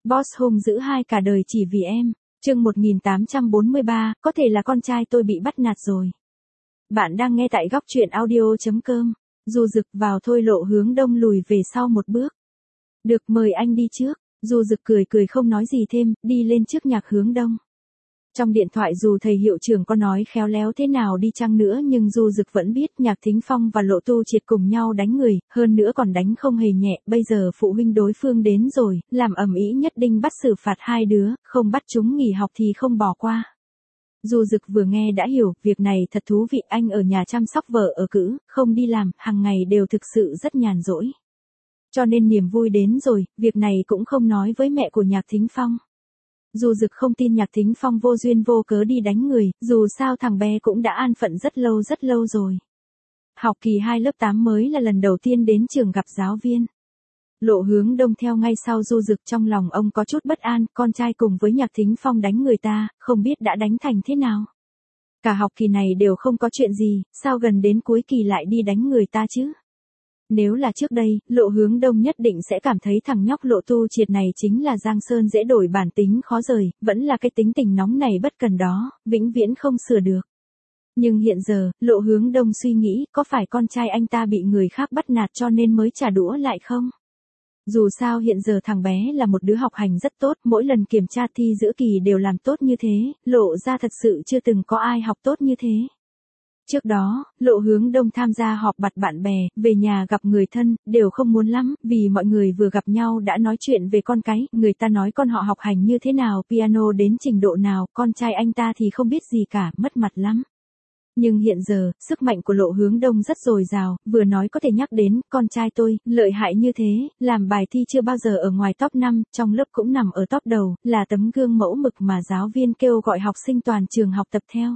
Boss hung dữ hai cả đời chỉ vì em. Chương 1843, có thể là con trai tôi bị bắt nạt rồi. Bạn đang nghe tại góc truyện audio.com. Du Dực vào thôi, Lộ Hướng Đông lùi về sau một bước. Được, mời anh đi trước. Du Dực cười cười không nói gì thêm, đi lên trước Nhạc Hướng Đông. Trong điện thoại dù thầy hiệu trưởng có nói khéo léo thế nào đi chăng nữa nhưng Du Dực vẫn biết Nhạc Thính Phong và Lộ Tu Triệt cùng nhau đánh người, hơn nữa còn đánh không hề nhẹ, bây giờ phụ huynh đối phương đến rồi, làm ầm ĩ nhất định bắt xử phạt hai đứa, không bắt chúng nghỉ học thì không bỏ qua. Du Dực vừa nghe đã hiểu, việc này thật thú vị, anh ở nhà chăm sóc vợ ở cữ, không đi làm, hàng ngày đều thực sự rất nhàn rỗi. Cho nên niềm vui đến rồi, việc này cũng không nói với mẹ của Nhạc Thính Phong. Du Dực không tin Nhạc Thính Phong vô duyên vô cớ đi đánh người, dù sao thằng bé cũng đã an phận rất lâu rồi. Học kỳ 2 lớp 8 mới là lần đầu tiên đến trường gặp giáo viên. Lộ Hướng Đông theo ngay sau Du Dực, trong lòng ông có chút bất an, con trai cùng với Nhạc Thính Phong đánh người ta, không biết đã đánh thành thế nào. Cả học kỳ này đều không có chuyện gì, sao gần đến cuối kỳ lại đi đánh người ta chứ? Nếu là trước đây, Lộ Hướng Đông nhất định sẽ cảm thấy thằng nhóc Lộ Tu Triệt này chính là Giang Sơn dễ đổi bản tính khó rời, vẫn là cái tính tình nóng này bất cần đó, vĩnh viễn không sửa được. Nhưng hiện giờ, Lộ Hướng Đông suy nghĩ, có phải con trai anh ta bị người khác bắt nạt cho nên mới trả đũa lại không? Dù sao hiện giờ thằng bé là một đứa học hành rất tốt, mỗi lần kiểm tra thi giữa kỳ đều làm tốt như thế, Lộ ra thật sự chưa từng có ai học tốt như thế. Trước đó, Lộ Hướng Đông tham gia họp mặt bạn bè, về nhà gặp người thân, đều không muốn lắm, vì mọi người vừa gặp nhau đã nói chuyện về con cái, người ta nói con họ học hành như thế nào, piano đến trình độ nào, con trai anh ta thì không biết gì cả, mất mặt lắm. Nhưng hiện giờ, sức mạnh của Lộ Hướng Đông rất dồi dào, vừa nói có thể nhắc đến, con trai tôi, lợi hại như thế, làm bài thi chưa bao giờ ở ngoài top 5, trong lớp cũng nằm ở top đầu, là tấm gương mẫu mực mà giáo viên kêu gọi học sinh toàn trường học tập theo.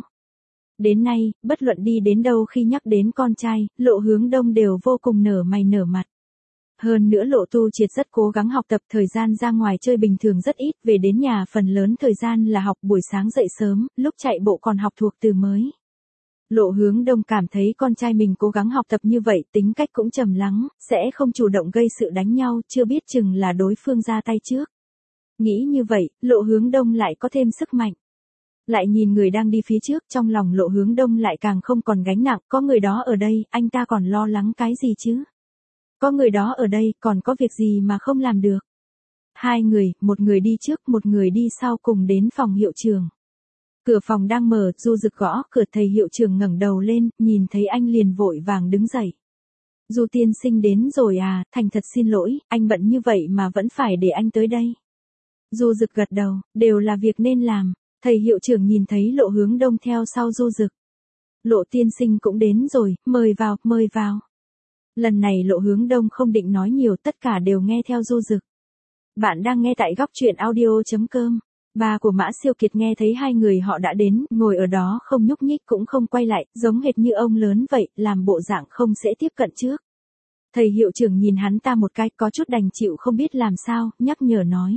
Đến nay, bất luận đi đến đâu khi nhắc đến con trai, Lộ Hướng Đông đều vô cùng nở mày nở mặt. Hơn nữa Lộ Tu Triệt rất cố gắng học tập, thời gian ra ngoài chơi bình thường rất ít, về đến nhà phần lớn thời gian là học, buổi sáng dậy sớm, lúc chạy bộ còn học thuộc từ mới. Lộ Hướng Đông cảm thấy con trai mình cố gắng học tập như vậy, tính cách cũng trầm lắng, sẽ không chủ động gây sự đánh nhau, chưa biết chừng là đối phương ra tay trước. Nghĩ như vậy, Lộ Hướng Đông lại có thêm sức mạnh. Lại nhìn người đang đi phía trước, trong lòng Lộ Hướng Đông lại càng không còn gánh nặng, có người đó ở đây, anh ta còn lo lắng cái gì chứ? Có người đó ở đây, còn có việc gì mà không làm được? Hai người, một người đi trước, một người đi sau cùng đến phòng hiệu trưởng. Cửa phòng đang mở, Du Dực gõ cửa, thầy hiệu trưởng ngẩng đầu lên, nhìn thấy anh liền vội vàng đứng dậy. Du tiên sinh đến rồi à, thành thật xin lỗi, anh bận như vậy mà vẫn phải để anh tới đây. Du Dực gật đầu, đều là việc nên làm. Thầy hiệu trưởng nhìn thấy Lộ Hướng Đông theo sau Du Dực. Lộ tiên sinh cũng đến rồi, mời vào, mời vào. Lần này Lộ Hướng Đông không định nói nhiều, tất cả đều nghe theo Du Dực. Bạn đang nghe tại góc truyện audio.com. Ba của Mã Siêu Kiệt nghe thấy hai người họ đã đến, ngồi ở đó không nhúc nhích cũng không quay lại, giống hệt như ông lớn vậy, làm bộ dạng không sẽ tiếp cận trước. Thầy hiệu trưởng nhìn hắn ta một cái, có chút đành chịu không biết làm sao, nhắc nhở nói.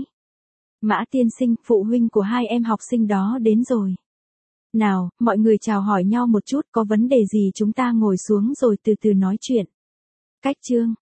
Mã tiên sinh, phụ huynh của hai em học sinh đó đến rồi. Nào, mọi người chào hỏi nhau một chút, có vấn đề gì chúng ta ngồi xuống rồi từ từ nói chuyện. Cách chương.